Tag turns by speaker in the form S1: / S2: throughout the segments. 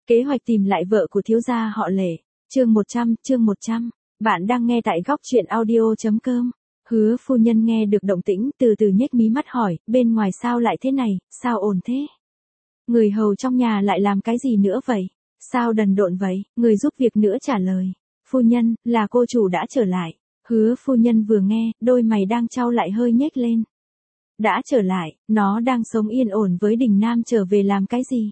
S1: Kế hoạch tìm lại vợ của thiếu gia họ Lệ. Chương 100. Bạn đang nghe tại góc truyện audio.com. Hứa phu nhân nghe được động tĩnh, từ từ nhếch mí mắt hỏi, bên ngoài sao lại thế này, sao ồn thế? Người hầu trong nhà lại làm cái gì nữa vậy? Sao đần độn vậy? Người giúp việc nữa trả lời. Phu nhân, là cô chủ đã trở lại. Hứa phu nhân vừa nghe, đôi mày đang chau lại hơi nhếch lên. Đã trở lại, nó đang sống yên ổn với Đình Nam trở về làm cái gì?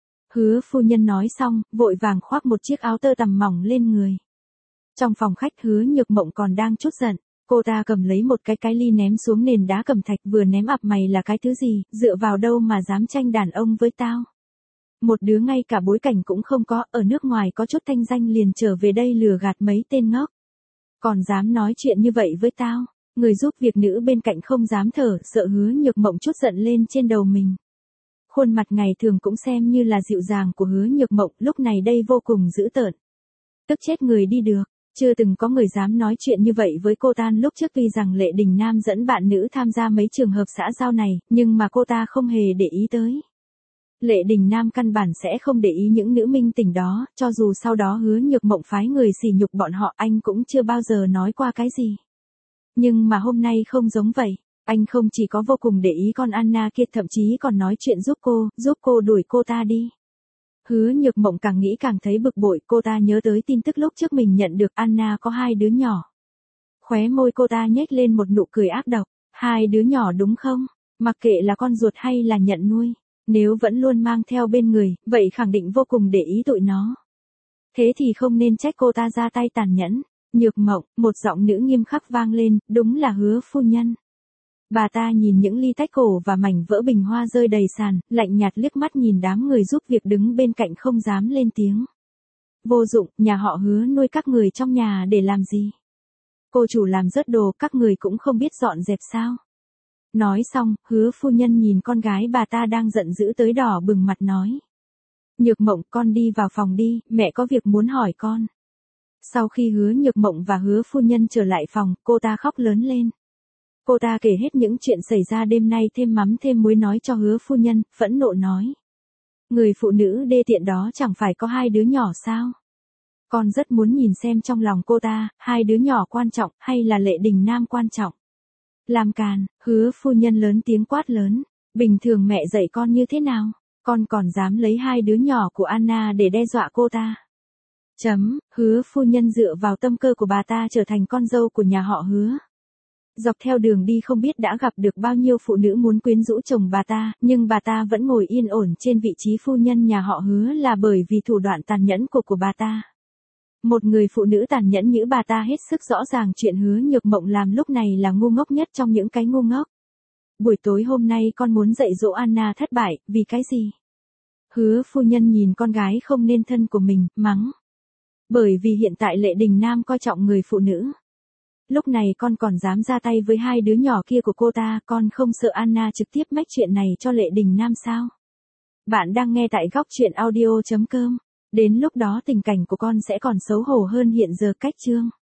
S1: Hứa phu nhân nói xong, vội vàng khoác một chiếc áo tơ tằm mỏng lên người. Trong phòng khách Hứa Nhược Mộng còn đang chút giận, cô ta cầm lấy một cái ly ném xuống nền đá cẩm thạch, vừa ném ập mày là cái thứ gì, dựa vào đâu mà dám tranh đàn ông với tao? Một đứa ngay cả bối cảnh cũng không có, ở nước ngoài có chút thanh danh liền trở về đây lừa gạt mấy tên ngốc. Còn dám nói chuyện như vậy với tao? Người giúp việc nữ bên cạnh không dám thở, sợ Hứa Nhược Mộng chút giận lên trên đầu mình. Khuôn mặt ngày thường cũng xem như là dịu dàng của Hứa Nhược Mộng, lúc này đây vô cùng dữ tợn. Tức chết người đi được, chưa từng có người dám nói chuyện như vậy với cô ta. Lúc trước tuy rằng Lệ Đình Nam dẫn bạn nữ tham gia mấy trường hợp xã giao này, nhưng mà cô ta không hề để ý tới. Lệ Đình Nam căn bản sẽ không để ý những nữ minh tình đó, cho dù sau đó Hứa Nhược Mộng phái người sỉ nhục bọn họ, anh cũng chưa bao giờ nói qua cái gì. Nhưng mà hôm nay không giống vậy. Anh không chỉ có vô cùng để ý con Anna kia, thậm chí còn nói chuyện giúp cô đuổi cô ta đi. Hứa Nhược Mộng càng nghĩ càng thấy bực bội, cô ta nhớ tới tin tức lúc trước mình nhận được Anna có 2 đứa nhỏ. Khóe môi cô ta nhếch lên một nụ cười ác độc, 2 đứa nhỏ đúng không? Mặc kệ là con ruột hay là nhận nuôi, nếu vẫn luôn mang theo bên người, vậy khẳng định vô cùng để ý tụi nó. Thế thì không nên trách cô ta ra tay tàn nhẫn. Nhược Mộng, một giọng nữ nghiêm khắc vang lên, đúng là Hứa phu nhân. Bà ta nhìn những ly tách cổ và mảnh vỡ bình hoa rơi đầy sàn, lạnh nhạt liếc mắt nhìn đám người giúp việc đứng bên cạnh không dám lên tiếng. Vô dụng, nhà họ Hứa nuôi các người trong nhà để làm gì? Cô chủ làm rớt đồ, các người cũng không biết dọn dẹp sao? Nói xong, Hứa phu nhân nhìn con gái bà ta đang giận dữ tới đỏ bừng mặt nói. Nhược Mộng, con đi vào phòng đi, mẹ có việc muốn hỏi con. Sau khi Hứa Nhược Mộng và Hứa phu nhân trở lại phòng, cô ta khóc lớn lên. Cô ta kể hết những chuyện xảy ra đêm nay, thêm mắm thêm muối nói cho Hứa phu nhân, phẫn nộ nói. Người phụ nữ đê tiện đó chẳng phải có 2 đứa nhỏ sao? Con rất muốn nhìn xem trong lòng cô ta, 2 đứa nhỏ quan trọng, hay là Lệ Đình Nam quan trọng? Làm càn, Hứa phu nhân lớn tiếng quát lớn. Bình thường mẹ dạy con như thế nào? Con còn dám lấy 2 đứa nhỏ của Anna để đe dọa cô ta? Hứa phu nhân dựa vào tâm cơ của bà ta trở thành con dâu của nhà họ Hứa. Dọc theo đường đi không biết đã gặp được bao nhiêu phụ nữ muốn quyến rũ chồng bà ta, nhưng bà ta vẫn ngồi yên ổn trên vị trí phu nhân nhà họ Hứa là bởi vì thủ đoạn tàn nhẫn của bà ta. Một người phụ nữ tàn nhẫn như bà ta hết sức rõ ràng chuyện Hứa Nhược Mộng làm lúc này là ngu ngốc nhất trong những cái ngu ngốc. Buổi tối hôm nay con muốn dạy dỗ Anna thất bại, vì cái gì? Hứa phu nhân nhìn con gái không nên thân của mình, mắng. Bởi vì hiện tại Lệ Đình Nam coi trọng người phụ nữ. Lúc này con còn dám ra tay với 2 đứa nhỏ kia của cô ta, con không sợ Anna trực tiếp mách chuyện này cho Lệ Đình Nam sao? Bạn đang nghe tại góc truyện audio.com. Đến lúc đó tình cảnh của con sẽ còn xấu hổ hơn hiện giờ cách chương.